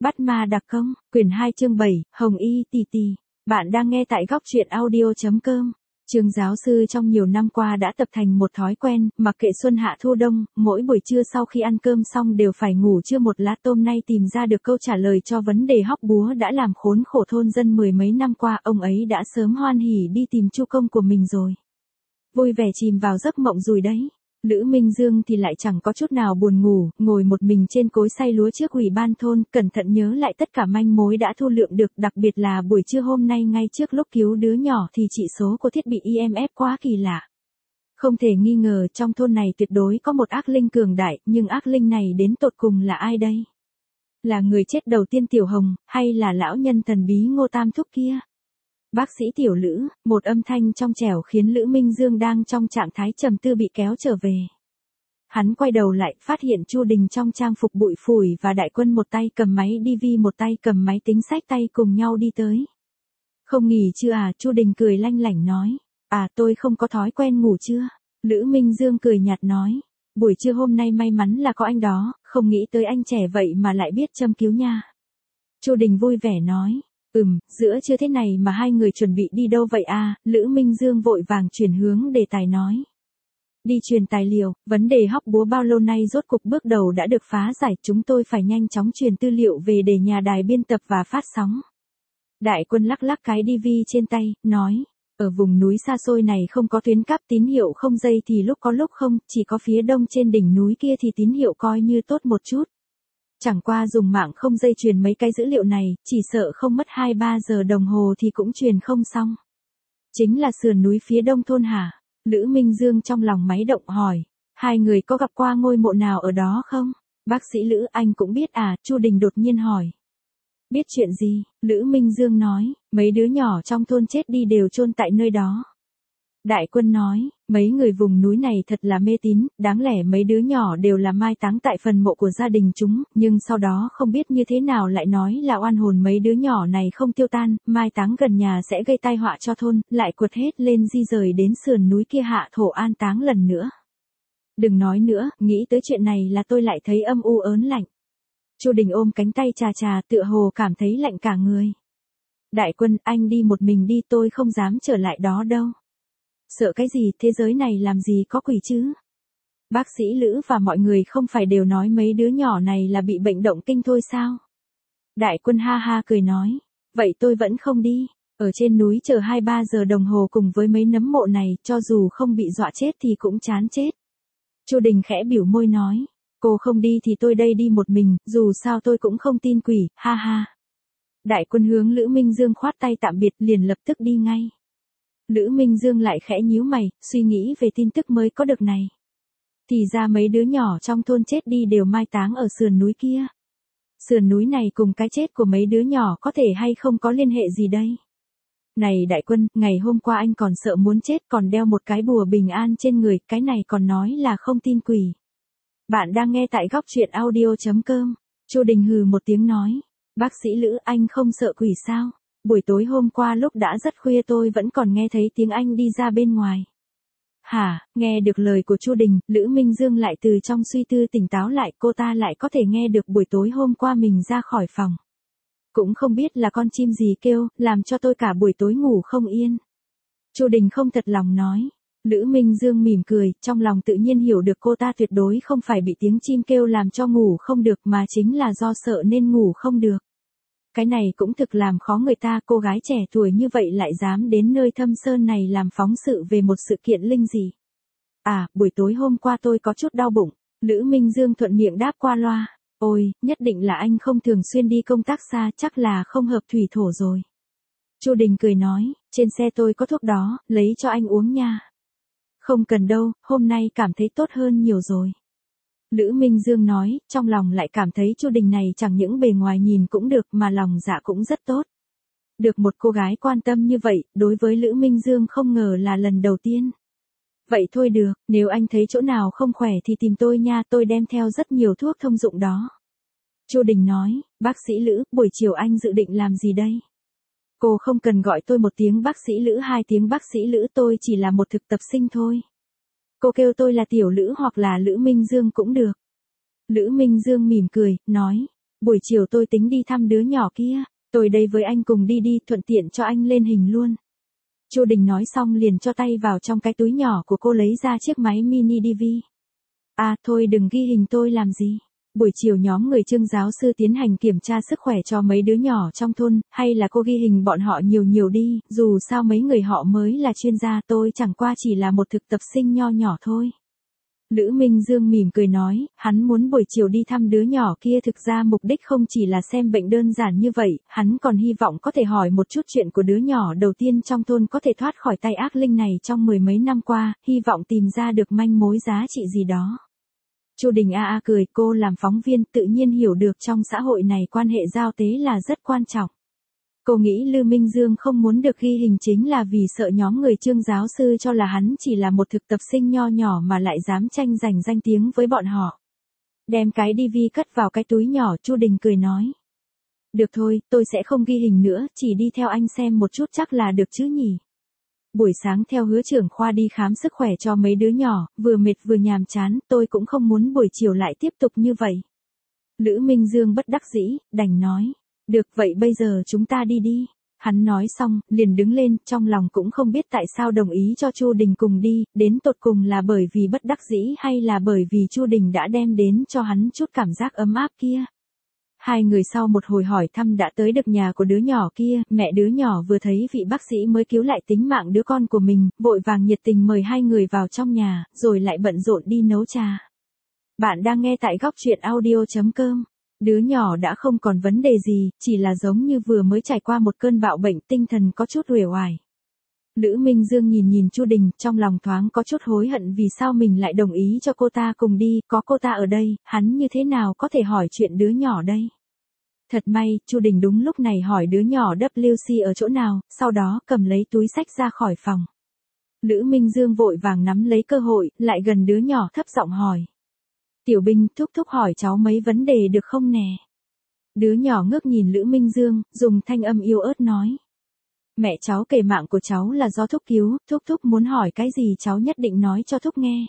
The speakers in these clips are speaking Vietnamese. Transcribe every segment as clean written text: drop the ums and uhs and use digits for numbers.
Bắt ma đặc công, quyển 2 chương 7, Hồng Y Tì Tì. Bạn đang nghe tại góc truyện audio.com. Trương giáo sư trong nhiều năm qua đã tập thành một thói quen, mặc kệ xuân hạ thu đông, mỗi buổi trưa sau khi ăn cơm xong đều phải ngủ trưa một lát tôm nay tìm ra được câu trả lời cho vấn đề hóc búa đã làm khốn khổ thôn dân mười mấy năm qua. Ông ấy đã sớm hoan hỉ đi tìm chu công của mình rồi. Vui vẻ chìm vào giấc mộng rồi đấy. Lữ Minh Dương thì lại chẳng có chút nào buồn ngủ, ngồi một mình trên cối xay lúa trước ủy ban thôn, cẩn thận nhớ lại tất cả manh mối đã thu lượm được, đặc biệt là buổi trưa hôm nay ngay trước lúc cứu đứa nhỏ thì chỉ số của thiết bị IMF quá kỳ lạ. Không thể nghi ngờ trong thôn này tuyệt đối có một ác linh cường đại, nhưng ác linh này đến tột cùng là ai đây? Là người chết đầu tiên Tiểu Hồng, hay là lão nhân thần bí Ngô Tam Thúc kia? Bác sĩ Tiểu Lữ, một âm thanh trong trẻo khiến Lữ Minh Dương đang trong trạng thái trầm tư bị kéo trở về. Hắn quay đầu lại, phát hiện Chu Đình trong trang phục bụi phủi và Đại Quân một tay cầm máy DV một tay cầm máy tính xách tay cùng nhau đi tới. Không nghỉ chưa à? Chu Đình cười lanh lảnh nói. À, tôi không có thói quen ngủ trưa. Lữ Minh Dương cười nhạt nói. Buổi trưa hôm nay may mắn là có anh đó, không nghĩ tới anh trẻ vậy mà lại biết châm cứu nha. Chu Đình vui vẻ nói. Giữa trưa thế này mà hai người chuẩn bị đi đâu vậy à? Lữ Minh Dương vội vàng chuyển hướng đề tài nói. Đi truyền tài liệu, vấn đề hóc búa bao lâu nay rốt cục bước đầu đã được phá giải, chúng tôi phải nhanh chóng truyền tư liệu về để nhà đài biên tập và phát sóng. Đại Quân lắc lắc cái DV trên tay, nói, ở vùng núi xa xôi này không có tuyến cáp tín hiệu không dây thì lúc có lúc không, chỉ có phía đông trên đỉnh núi kia thì tín hiệu coi như tốt một chút. Chẳng qua dùng mạng không dây truyền mấy cái dữ liệu này, chỉ sợ không mất 2-3 giờ đồng hồ thì cũng truyền không xong. Chính là sườn núi phía đông thôn hả? Lữ Minh Dương trong lòng máy động hỏi. Hai người có gặp qua ngôi mộ nào ở đó không? Bác sĩ Lữ, anh cũng biết à? Chu Đình đột nhiên hỏi. Biết chuyện gì? Lữ Minh Dương nói, mấy đứa nhỏ trong thôn chết đi đều chôn tại nơi đó. Đại Quân nói, mấy người vùng núi này thật là mê tín, đáng lẽ mấy đứa nhỏ đều là mai táng tại phần mộ của gia đình chúng, nhưng sau đó không biết như thế nào lại nói là oan hồn mấy đứa nhỏ này không tiêu tan, mai táng gần nhà sẽ gây tai họa cho thôn, lại quật hết lên di rời đến sườn núi kia hạ thổ an táng lần nữa. Đừng nói nữa, nghĩ tới chuyện này là tôi lại thấy âm u ớn lạnh. Chu Đình ôm cánh tay chà chà tựa hồ cảm thấy lạnh cả người. Đại Quân, anh đi một mình đi, tôi không dám trở lại đó đâu. Sợ cái gì, thế giới này làm gì có quỷ chứ? Bác sĩ Lữ và mọi người không phải đều nói mấy đứa nhỏ này là bị bệnh động kinh thôi sao? Đại Quân ha ha cười nói, vậy tôi vẫn không đi, ở trên núi chờ 2-3 giờ đồng hồ cùng với mấy nấm mộ này, cho dù không bị dọa chết thì cũng chán chết. Chu Đình khẽ biểu môi nói, cô không đi thì tôi đây đi một mình, dù sao tôi cũng không tin quỷ, ha ha. Đại Quân hướng Lữ Minh Dương khoát tay tạm biệt liền lập tức đi ngay. Lữ Minh Dương lại khẽ nhíu mày, suy nghĩ về tin tức mới có được này. Thì ra mấy đứa nhỏ trong thôn chết đi đều mai táng ở sườn núi kia. Sườn núi này cùng cái chết của mấy đứa nhỏ có thể hay không có liên hệ gì đây? Này Đại Quân, ngày hôm qua anh còn sợ muốn chết còn đeo một cái bùa bình an trên người, cái này còn nói là không tin quỷ. Bạn đang nghe tại góc truyện audio.com. Chu Đình hừ một tiếng nói. Bác sĩ Lữ, anh không sợ quỷ sao? Buổi tối hôm qua lúc đã rất khuya tôi vẫn còn nghe thấy tiếng anh đi ra bên ngoài. Hả? Nghe được lời của Chu Đình, Lữ Minh Dương lại từ trong suy tư tỉnh táo lại, cô ta lại có thể nghe được buổi tối hôm qua mình ra khỏi phòng. Cũng không biết là con chim gì kêu, làm cho tôi cả buổi tối ngủ không yên. Chu Đình không thật lòng nói. Lữ Minh Dương mỉm cười, trong lòng tự nhiên hiểu được cô ta tuyệt đối không phải bị tiếng chim kêu làm cho ngủ không được mà chính là do sợ nên ngủ không được. Cái này cũng thực làm khó người ta, cô gái trẻ tuổi như vậy lại dám đến nơi thâm sơn này làm phóng sự về một sự kiện linh dị. À, buổi tối hôm qua tôi có chút đau bụng, Lữ Minh Dương thuận miệng đáp qua loa. Ôi, nhất định là anh không thường xuyên đi công tác xa, chắc là không hợp thủy thổ rồi. Chu Đình cười nói, trên xe tôi có thuốc đó, lấy cho anh uống nha. Không cần đâu, hôm nay cảm thấy tốt hơn nhiều rồi. Lữ Minh Dương nói, trong lòng lại cảm thấy Chu Đình này chẳng những bề ngoài nhìn cũng được mà lòng dạ cũng rất tốt. Được một cô gái quan tâm như vậy, đối với Lữ Minh Dương không ngờ là lần đầu tiên. Vậy thôi được, nếu anh thấy chỗ nào không khỏe thì tìm tôi nha, tôi đem theo rất nhiều thuốc thông dụng đó. Chu Đình nói, bác sĩ Lữ, buổi chiều anh dự định làm gì đây? Cô không cần gọi tôi một tiếng bác sĩ Lữ, 2 tiếng bác sĩ Lữ, tôi chỉ là một thực tập sinh thôi. Cô kêu tôi là Tiểu Lữ hoặc là Lữ Minh Dương cũng được. Lữ Minh Dương mỉm cười, nói, Buổi chiều tôi tính đi thăm đứa nhỏ kia, tôi đây với anh cùng đi đi, thuận tiện cho anh lên hình luôn. Chu Đình nói xong liền cho tay vào trong cái túi nhỏ của cô lấy ra chiếc máy mini DV. À thôi đừng ghi hình tôi làm gì. Buổi chiều nhóm người Trương giáo sư tiến hành kiểm tra sức khỏe cho mấy đứa nhỏ trong thôn, hay là cô ghi hình bọn họ nhiều nhiều đi, dù sao mấy người họ mới là chuyên gia, tôi chẳng qua chỉ là một thực tập sinh nho nhỏ thôi. Lữ Minh Dương mỉm cười nói, hắn muốn buổi chiều đi thăm đứa nhỏ kia, thực ra mục đích không chỉ là xem bệnh đơn giản như vậy, hắn còn hy vọng có thể hỏi một chút chuyện của đứa nhỏ đầu tiên trong thôn có thể thoát khỏi tay ác linh này trong mười mấy năm qua, hy vọng tìm ra được manh mối giá trị gì đó. Chu Đình a cười, cô làm phóng viên tự nhiên hiểu được trong xã hội này quan hệ giao tế là rất quan trọng. Cô nghĩ Lư Minh Dương không muốn được ghi hình chính là vì sợ nhóm người Trương giáo sư cho là hắn chỉ là một thực tập sinh nho nhỏ mà lại dám tranh giành danh tiếng với bọn họ. Đem cái DV cất vào cái túi nhỏ, Chu Đình cười nói. Được thôi, tôi sẽ không ghi hình nữa, chỉ đi theo anh xem một chút chắc là được chứ nhỉ. Buổi sáng theo hứa trưởng khoa đi khám sức khỏe cho mấy đứa nhỏ, vừa mệt vừa nhàm chán, tôi cũng không muốn buổi chiều lại tiếp tục như vậy. Lữ Minh Dương bất đắc dĩ, đành nói. Được vậy bây giờ chúng ta đi đi. Hắn nói xong, liền đứng lên, trong lòng cũng không biết tại sao đồng ý cho Chu Đình cùng đi, đến tột cùng là bởi vì bất đắc dĩ hay là bởi vì Chu Đình đã đem đến cho hắn chút cảm giác ấm áp kia. Hai người sau một hồi hỏi thăm đã tới được nhà của đứa nhỏ kia, mẹ đứa nhỏ vừa thấy vị bác sĩ mới cứu lại tính mạng đứa con của mình, vội vàng nhiệt tình mời hai người vào trong nhà, rồi lại bận rộn đi nấu trà. Bạn đang nghe tại góc truyện audio.com. Đứa nhỏ đã không còn vấn đề gì, chỉ là giống như vừa mới trải qua một cơn bạo bệnh tinh thần có chút uể oải. Lữ Minh Dương nhìn nhìn Chu Đình, trong lòng thoáng có chút hối hận vì sao mình lại đồng ý cho cô ta cùng đi, có cô ta ở đây, hắn như thế nào có thể hỏi chuyện đứa nhỏ đây. Thật may, Chu Đình đúng lúc này hỏi đứa nhỏ WC ở chỗ nào, sau đó cầm lấy túi xách ra khỏi phòng. Lữ Minh Dương vội vàng nắm lấy cơ hội, lại gần đứa nhỏ thấp giọng hỏi. Tiểu Binh, thúc thúc hỏi cháu mấy vấn đề được không nè? Đứa nhỏ ngước nhìn Lữ Minh Dương, dùng thanh âm yếu ớt nói. Mẹ cháu kể mạng của cháu là do thúc cứu, thúc thúc muốn hỏi cái gì cháu nhất định nói cho thúc nghe.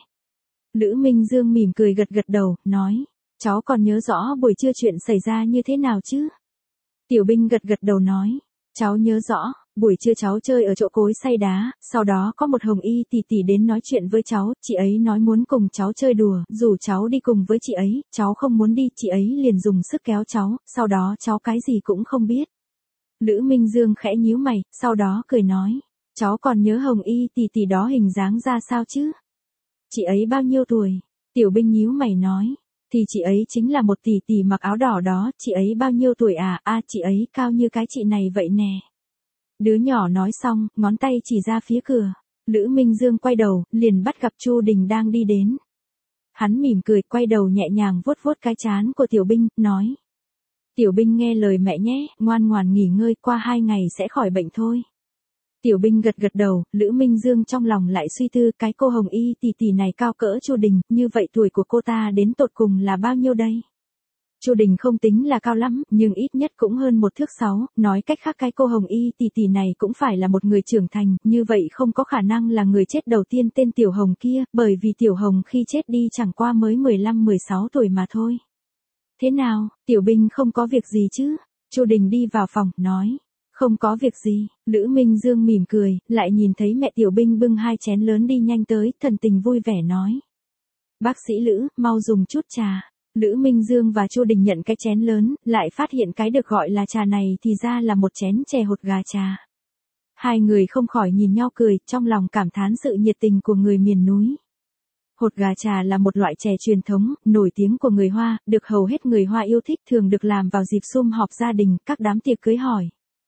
Lữ Minh Dương mỉm cười gật gật đầu, nói. Cháu còn nhớ rõ buổi trưa chuyện xảy ra như thế nào chứ? Tiểu Binh gật gật đầu nói. Cháu nhớ rõ. Buổi trưa cháu chơi ở chỗ cối xay đá, sau đó có một hồng y tỷ tỷ đến nói chuyện với cháu, chị ấy nói muốn cùng cháu chơi đùa, rủ cháu đi cùng với chị ấy, cháu không muốn đi, chị ấy liền dùng sức kéo cháu, sau đó cháu cái gì cũng không biết. Lữ Minh Dương khẽ nhíu mày, sau đó cười nói, cháu còn nhớ hồng y tỷ tỷ đó hình dáng ra sao chứ? Chị ấy bao nhiêu tuổi? Tiểu Binh nhíu mày nói, thì chị ấy chính là một tỷ tỷ mặc áo đỏ đó, chị ấy bao nhiêu tuổi à? À, chị ấy cao như cái chị này vậy nè. Đứa nhỏ nói xong, ngón tay chỉ ra phía cửa. Lữ Minh Dương quay đầu, liền bắt gặp Chu Đình đang đi đến. Hắn mỉm cười, quay đầu nhẹ nhàng vuốt vuốt cái trán của Tiểu Binh, nói. Tiểu Binh nghe lời mẹ nhé, ngoan ngoan nghỉ ngơi, qua 2 ngày sẽ khỏi bệnh thôi. Tiểu Binh gật gật đầu, Lữ Minh Dương trong lòng lại suy tư, cái cô hồng y tỷ tỷ này cao cỡ Chu Đình, như vậy tuổi của cô ta đến tột cùng là bao nhiêu đây? Chu Đình không tính là cao lắm, nhưng ít nhất cũng hơn 1 thước 6, nói cách khác cái cô hồng y tỷ tỷ này cũng phải là một người trưởng thành, như vậy không có khả năng là người chết đầu tiên tên Tiểu Hồng kia, bởi vì Tiểu Hồng khi chết đi chẳng qua mới 15-16 tuổi mà thôi. Thế nào, Tiểu Binh không có việc gì chứ? Chu Đình đi vào phòng, nói. Không có việc gì, Lữ Minh Dương mỉm cười, lại nhìn thấy mẹ Tiểu Binh bưng 2 chén lớn đi nhanh tới, thần tình vui vẻ nói. Bác sĩ Lữ, mau dùng chút trà. Lữ Minh Dương và Chu Đình nhận cái chén lớn, lại phát hiện cái được gọi là trà này thì ra là một chén chè hột gà trà. Hai người không khỏi nhìn nhau cười, trong lòng cảm thán sự nhiệt tình của người miền núi. Hột gà trà là một loại chè truyền thống, nổi tiếng của người Hoa, được hầu hết người Hoa yêu thích, thường được làm vào dịp sum họp gia đình, các đám tiệc cưới hỏi.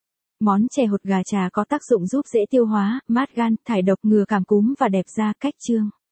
Món chè hột gà trà có tác dụng giúp dễ tiêu hóa, mát gan, thải độc, ngừa cảm cúm và đẹp da. Cách chương.